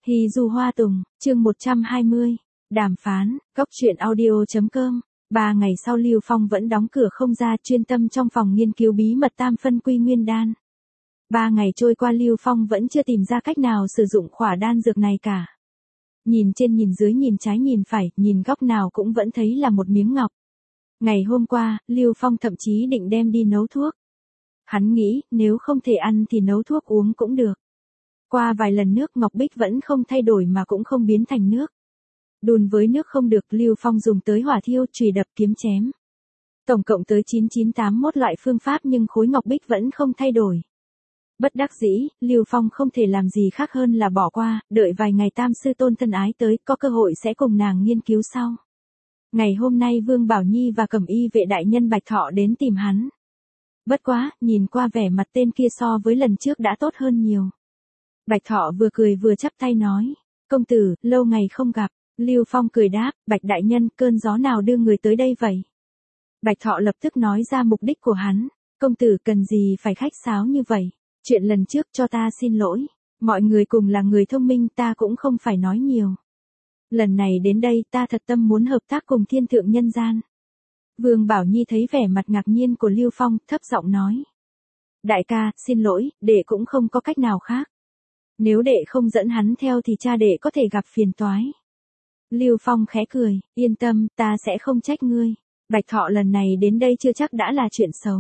Hy Du Hoa Tùng, chương 120, đàm phán, góc truyện audio.com. 3 ngày sau Lưu Phong vẫn đóng cửa không ra, chuyên tâm trong phòng nghiên cứu bí mật tam phân quy nguyên đan. 3 ngày trôi qua Lưu Phong vẫn chưa tìm ra cách nào sử dụng khỏa đan dược này cả. Nhìn trên nhìn dưới nhìn trái nhìn phải, nhìn góc nào cũng vẫn thấy là một miếng ngọc. Ngày hôm qua, Lưu Phong thậm chí định đem đi nấu thuốc. Hắn nghĩ, nếu không thể ăn thì nấu thuốc uống cũng được. Qua vài lần nước ngọc bích vẫn không thay đổi mà cũng không biến thành nước. Đun với nước không được, Lưu Phong dùng tới hỏa thiêu, chùy đập, kiếm chém. Tổng cộng tới 9981 loại phương pháp nhưng khối ngọc bích vẫn không thay đổi. Bất đắc dĩ, Lưu Phong không thể làm gì khác hơn là bỏ qua, đợi vài ngày Tam sư Tôn Tân Ái tới, có cơ hội sẽ cùng nàng nghiên cứu sau. Ngày hôm nay Vương Bảo Nhi và Cẩm Y vệ đại nhân Bạch Thọ đến tìm hắn. Bất quá, nhìn qua vẻ mặt tên kia so với lần trước đã tốt hơn nhiều. Bạch Thọ vừa cười vừa chắp tay nói, công tử, lâu ngày không gặp. Lưu Phong cười đáp, Bạch đại nhân, cơn gió nào đưa người tới đây vậy? Bạch Thọ lập tức nói ra mục đích của hắn, công tử cần gì phải khách sáo như vậy, chuyện lần trước cho ta xin lỗi, mọi người cùng là người thông minh, ta cũng không phải nói nhiều. Lần này đến đây ta thật tâm muốn hợp tác cùng thiên thượng nhân gian. Vương Bảo Nhi thấy vẻ mặt ngạc nhiên của Lưu Phong, thấp giọng nói. Đại ca, xin lỗi, đệ cũng không có cách nào khác. Nếu đệ không dẫn hắn theo thì cha đệ có thể gặp phiền toái. Lưu Phong khẽ cười, yên tâm, ta sẽ không trách ngươi. Bạch Thọ lần này đến đây chưa chắc đã là chuyện xấu.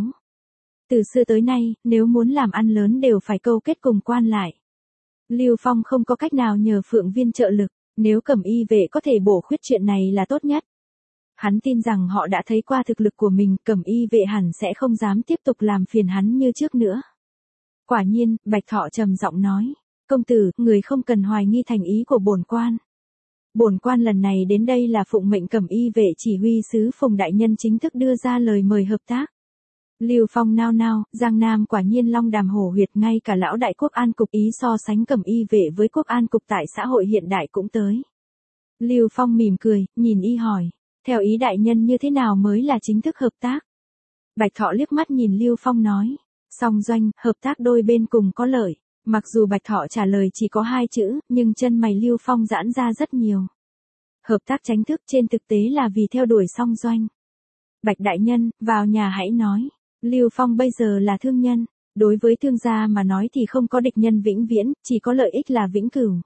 Từ xưa tới nay, nếu muốn làm ăn lớn đều phải câu kết cùng quan lại. Lưu Phong không có cách nào nhờ Phượng Viên trợ lực, nếu Cẩm Y vệ có thể bổ khuyết chuyện này là tốt nhất. Hắn tin rằng họ đã thấy qua thực lực của mình, Cẩm Y vệ hẳn sẽ không dám tiếp tục làm phiền hắn như trước nữa. Quả nhiên, Bạch Thọ trầm giọng nói, công tử, người không cần hoài nghi thành ý của bổn quan. Bổn quan lần này đến đây là phụng mệnh Cẩm Y vệ chỉ huy sứ Phùng đại nhân chính thức đưa ra lời mời hợp tác. Lưu Phong nao nao, Giang Nam quả nhiên long đàm hổ huyệt, ngay cả lão đại quốc an cục ý so sánh Cẩm Y vệ với quốc an cục tại xã hội hiện đại cũng tới. Lưu Phong mỉm cười, nhìn y hỏi, theo ý đại nhân như thế nào mới là chính thức hợp tác? Bạch Thọ liếc mắt nhìn Lưu Phong nói, song doanh, hợp tác đôi bên cùng có lợi. Mặc dù Bạch Thọ trả lời chỉ có 2 chữ, nhưng chân mày Lưu Phong giãn ra rất nhiều. Hợp tác tránh thức trên thực tế là vì theo đuổi song doanh. Bạch đại nhân, vào nhà hãy nói. Lưu Phong bây giờ là thương nhân. Đối với thương gia mà nói thì không có địch nhân vĩnh viễn, chỉ có lợi ích là vĩnh cửu.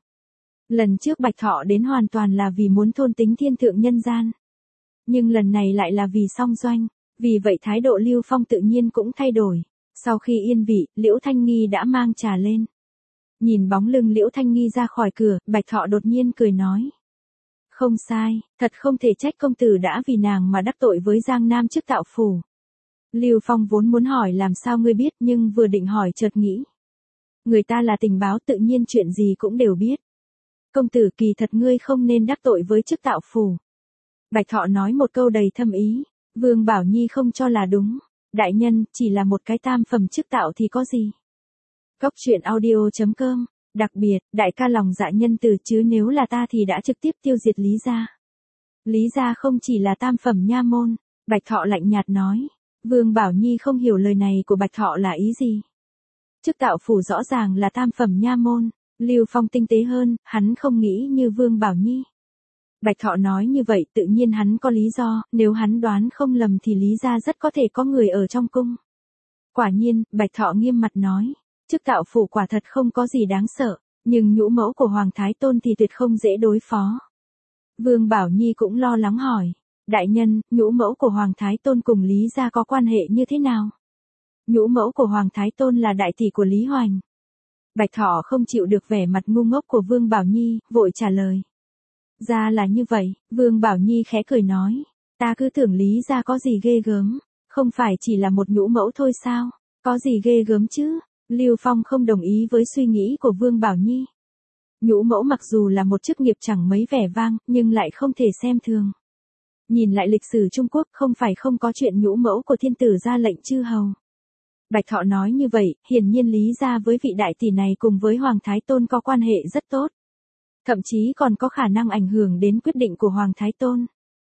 Lần trước Bạch Thọ đến hoàn toàn là vì muốn thôn tính thiên thượng nhân gian. Nhưng lần này lại là vì song doanh. Vì vậy thái độ Lưu Phong tự nhiên cũng thay đổi. Sau khi yên vị, Liễu Thanh Nghi đã mang trà lên. Nhìn bóng lưng Liễu Thanh Nghi ra khỏi cửa, Bạch Thọ đột nhiên cười nói. Không sai, thật không thể trách công tử đã vì nàng mà đắc tội với Giang Nam chức tạo phủ. Lưu Phong vốn muốn hỏi làm sao ngươi biết, nhưng vừa định hỏi chợt nghĩ. Người ta là tình báo, tự nhiên chuyện gì cũng đều biết. Công tử, kỳ thật ngươi không nên đắc tội với chức tạo phủ. Bạch Thọ nói một câu đầy thâm ý. Vương Bảo Nhi không cho là đúng. Đại nhân, chỉ là một cái tam phẩm chức tạo thì có gì? Góc truyện audio.com. Đặc biệt, đại ca lòng dạ nhân từ, chứ nếu là ta thì đã trực tiếp tiêu diệt Lý gia. Lý gia không chỉ là tam phẩm nha môn. Bạch Thọ lạnh nhạt nói. Vương Bảo Nhi không hiểu lời này của Bạch Thọ là ý gì. Chức tạo phủ rõ ràng là tam phẩm nha môn. Lưu Phong tinh tế hơn, hắn không nghĩ như Vương Bảo Nhi. Bạch Thọ nói như vậy tự nhiên hắn có lý do, nếu hắn đoán không lầm thì Lý gia rất có thể có người ở trong cung. Quả nhiên, Bạch Thọ nghiêm mặt nói, chức tạo phủ quả thật không có gì đáng sợ, nhưng nhũ mẫu của Hoàng Thái Tôn thì tuyệt không dễ đối phó. Vương Bảo Nhi cũng lo lắng hỏi, đại nhân, nhũ mẫu của Hoàng Thái Tôn cùng Lý gia có quan hệ như thế nào? Nhũ mẫu của Hoàng Thái Tôn là đại tỷ của Lý Hoành. Bạch Thọ không chịu được vẻ mặt ngu ngốc của Vương Bảo Nhi, vội trả lời. Ra là như vậy, Vương Bảo Nhi khẽ cười nói, ta cứ tưởng Lý gia có gì ghê gớm, không phải chỉ là một nhũ mẫu thôi sao, có gì ghê gớm chứ? Lưu Phong không đồng ý với suy nghĩ của Vương Bảo Nhi. Nhũ mẫu mặc dù là một chức nghiệp chẳng mấy vẻ vang, nhưng lại không thể xem thường. Nhìn lại lịch sử Trung Quốc không phải không có chuyện nhũ mẫu của thiên tử ra lệnh chư hầu. Bạch Thọ nói như vậy, hiển nhiên Lý gia với vị đại tỷ này cùng với Hoàng Thái Tôn có quan hệ rất tốt. Thậm chí còn có khả năng ảnh hưởng đến quyết định của Hoàng Thái Tôn.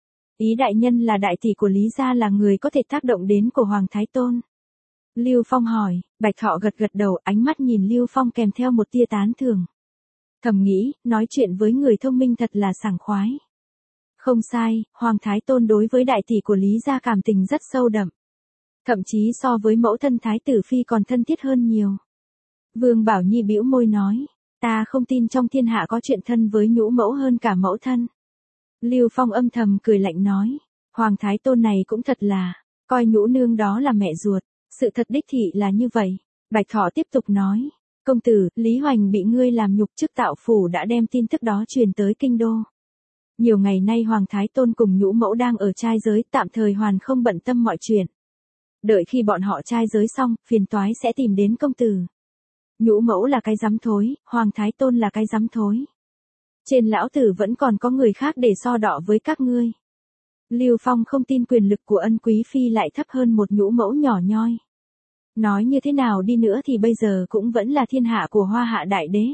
Ý đại nhân là đại tỷ của Lý gia là người có thể tác động đến của Hoàng Thái Tôn. Lưu Phong hỏi, Bạch Thọ gật gật đầu, ánh mắt nhìn Lưu Phong kèm theo một tia tán thưởng. Thầm nghĩ, nói chuyện với người thông minh thật là sảng khoái. Không sai, Hoàng Thái Tôn đối với đại tỷ của Lý gia cảm tình rất sâu đậm. Thậm chí so với mẫu thân Thái tử Phi còn thân thiết hơn nhiều. Vương Bảo Nhi bĩu môi nói, ta không tin trong thiên hạ có chuyện thân với nhũ mẫu hơn cả mẫu thân. Lưu Phong âm thầm cười lạnh nói, Hoàng Thái Tôn này cũng thật là, coi nhũ nương đó là mẹ ruột, sự thật đích thị là như vậy. Bạch Thọ tiếp tục nói, công tử, Lý Hoành bị ngươi làm nhục chức Tạo Phủ đã đem tin tức đó truyền tới kinh đô. Nhiều ngày nay Hoàng Thái Tôn cùng nhũ mẫu đang ở trai giới, tạm thời hoàn không bận tâm mọi chuyện. Đợi khi bọn họ trai giới xong, phiền toái sẽ tìm đến công tử. Nhũ mẫu là cái rắm thối, Hoàng Thái Tôn là cái rắm thối. Trên lão tử vẫn còn có người khác để so đọ với các ngươi. Lưu Phong không tin quyền lực của Ân Quý Phi lại thấp hơn một nhũ mẫu nhỏ nhoi. Nói như thế nào đi nữa thì bây giờ cũng vẫn là thiên hạ của Hoa Hạ Đại Đế.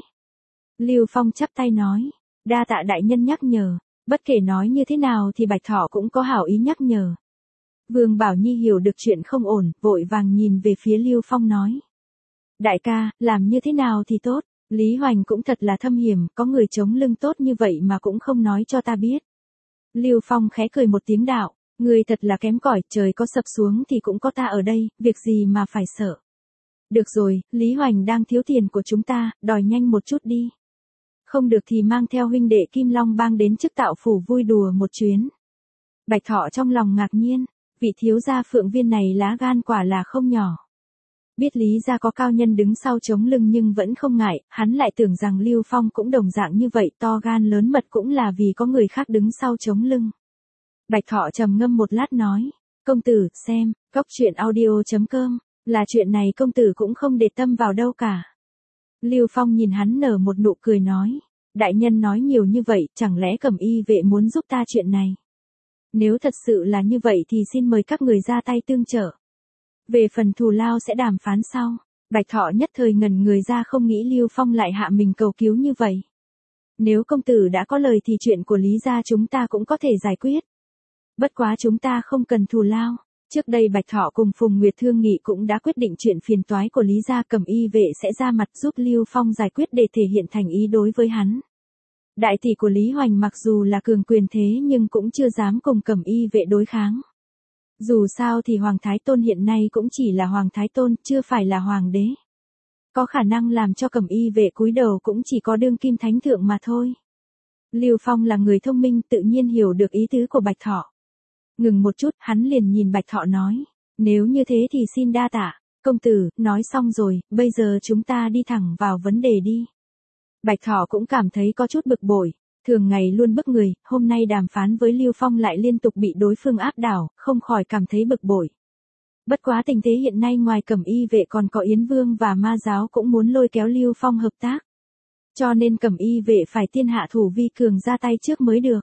Lưu Phong chắp tay nói, đa tạ đại nhân nhắc nhở, bất kể nói như thế nào thì Bạch Thọ cũng có hảo ý nhắc nhở. Vương Bảo Nhi hiểu được chuyện không ổn, vội vàng nhìn về phía Lưu Phong nói. Đại ca, làm như thế nào thì tốt, Lý Hoành cũng thật là thâm hiểm, có người chống lưng tốt như vậy mà cũng không nói cho ta biết. Lưu Phong khẽ cười một tiếng đạo, người thật là kém cỏi, trời có sập xuống thì cũng có ta ở đây, việc gì mà phải sợ. Được rồi, Lý Hoành đang thiếu tiền của chúng ta, đòi nhanh một chút đi. Không được thì mang theo huynh đệ Kim Long Bang đến chức Tạo Phủ vui đùa một chuyến. Bạch Thọ trong lòng ngạc nhiên, vị thiếu gia Phượng Viên này lá gan quả là không nhỏ. Biết Lý gia có cao nhân đứng sau chống lưng nhưng vẫn không ngại, hắn lại tưởng rằng Lưu Phong cũng đồng dạng như vậy, to gan lớn mật cũng là vì có người khác đứng sau chống lưng. Bạch Thọ trầm ngâm một lát nói, công tử, xem, coctruyện.audio.com, là chuyện này công tử cũng không để tâm vào đâu cả. Lưu Phong nhìn hắn nở một nụ cười nói, đại nhân nói nhiều như vậy, chẳng lẽ Cẩm Y vệ muốn giúp ta chuyện này? Nếu thật sự là như vậy thì xin mời các người ra tay tương trợ. Về phần thù lao sẽ đàm phán sau. Bạch Thọ nhất thời ngẩn người ra, không nghĩ Lưu Phong lại hạ mình cầu cứu như vậy. Nếu công tử đã có lời thì chuyện của Lý gia chúng ta cũng có thể giải quyết. Bất quá chúng ta không cần thù lao. Trước đây Bạch Thọ cùng Phùng Nguyệt thương nghị cũng đã quyết định chuyện phiền toái của Lý gia, Cẩm Y vệ sẽ ra mặt giúp Lưu Phong giải quyết để thể hiện thành ý đối với hắn. Đại tỷ của Lý Hoành mặc dù là cường quyền thế nhưng cũng chưa dám cùng Cẩm Y vệ đối kháng. Dù sao thì Hoàng Thái Tôn hiện nay cũng chỉ là Hoàng Thái Tôn, chưa phải là Hoàng đế. Có khả năng làm cho Cẩm Y vệ cúi đầu cũng chỉ có đương kim thánh thượng mà thôi. Lưu Phong là người thông minh, tự nhiên hiểu được ý tứ của Bạch Thọ. Ngừng một chút, hắn liền nhìn Bạch Thọ nói, nếu như thế thì xin đa tạ, công tử, nói xong rồi, bây giờ chúng ta đi thẳng vào vấn đề đi. Bạch Thọ cũng cảm thấy có chút bực bội. Thường ngày luôn bức người, hôm nay đàm phán với Lưu Phong lại liên tục bị đối phương áp đảo, không khỏi cảm thấy bực bội. Bất quá tình thế hiện nay ngoài Cẩm Y vệ còn có Yến Vương và Ma Giáo cũng muốn lôi kéo Lưu Phong hợp tác. Cho nên Cẩm Y vệ phải tiên hạ thủ vi cường ra tay trước mới được.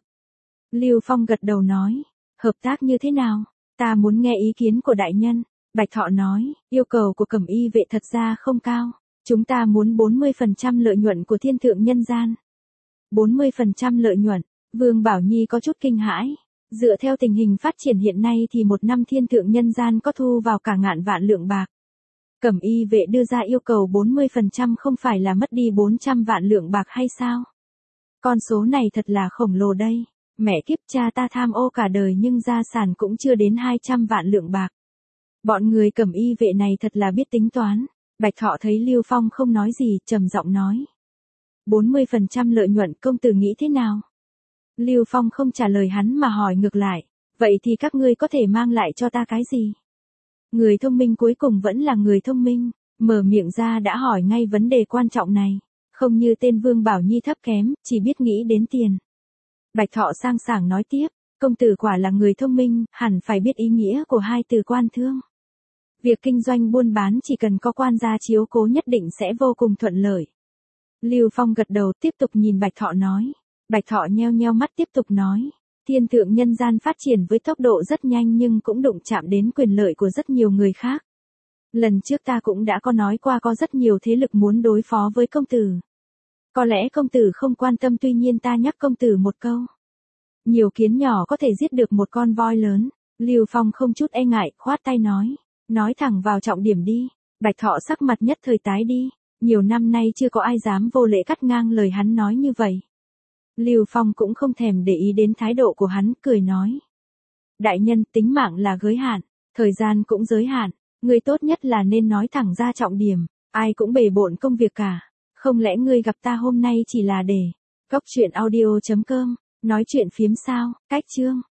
Lưu Phong gật đầu nói, hợp tác như thế nào? Ta muốn nghe ý kiến của đại nhân. Bạch Thọ nói, yêu cầu của Cẩm Y vệ thật ra không cao. Chúng ta muốn 40% lợi nhuận của thiên thượng nhân gian. 40% lợi nhuận, Vương Bảo Nhi có chút kinh hãi. Dựa theo tình hình phát triển hiện nay thì một năm thiên thượng nhân gian có thu vào cả ngàn vạn lượng bạc. Cẩm Y vệ đưa ra yêu cầu 40% không phải là mất đi 400 vạn lượng bạc hay sao? Con số này thật là khổng lồ đây. Mẹ kiếp, cha ta tham ô cả đời nhưng gia sản cũng chưa đến 200 vạn lượng bạc. Bọn người Cẩm Y vệ này thật là biết tính toán. Bạch Thọ thấy Lưu Phong không nói gì, trầm giọng nói. 40% lợi nhuận, công tử nghĩ thế nào? Lưu Phong không trả lời hắn mà hỏi ngược lại, vậy thì các ngươi có thể mang lại cho ta cái gì? Người thông minh cuối cùng vẫn là người thông minh, mở miệng ra đã hỏi ngay vấn đề quan trọng này, không như tên Vương Bảo Nhi thấp kém, chỉ biết nghĩ đến tiền. Bạch Thọ sang sảng nói tiếp, công tử quả là người thông minh, hẳn phải biết ý nghĩa của hai từ quan thương. Việc kinh doanh buôn bán chỉ cần có quan gia chiếu cố nhất định sẽ vô cùng thuận lợi. Lưu Phong gật đầu tiếp tục nhìn Bạch Thọ nói. Bạch Thọ nheo nheo mắt tiếp tục nói. Thiên thượng nhân gian phát triển với tốc độ rất nhanh nhưng cũng đụng chạm đến quyền lợi của rất nhiều người khác. Lần trước ta cũng đã có nói qua có rất nhiều thế lực muốn đối phó với công tử. Có lẽ công tử không quan tâm, tuy nhiên ta nhắc công tử một câu. Nhiều kiến nhỏ có thể giết được một con voi lớn. Lưu Phong không chút e ngại, khoát tay nói. Nói thẳng vào trọng điểm đi. Bạch Thọ sắc mặt nhất thời tái đi. Nhiều năm nay chưa có ai dám vô lễ cắt ngang lời hắn nói như vậy. Lưu Phong cũng không thèm để ý đến thái độ của hắn, cười nói. Đại nhân, tính mạng là giới hạn, thời gian cũng giới hạn, ngươi tốt nhất là nên nói thẳng ra trọng điểm, ai cũng bề bộn công việc cả. Không lẽ ngươi gặp ta hôm nay chỉ là để... Cốc truyện audio.com, nói chuyện phiếm sao, cách chương.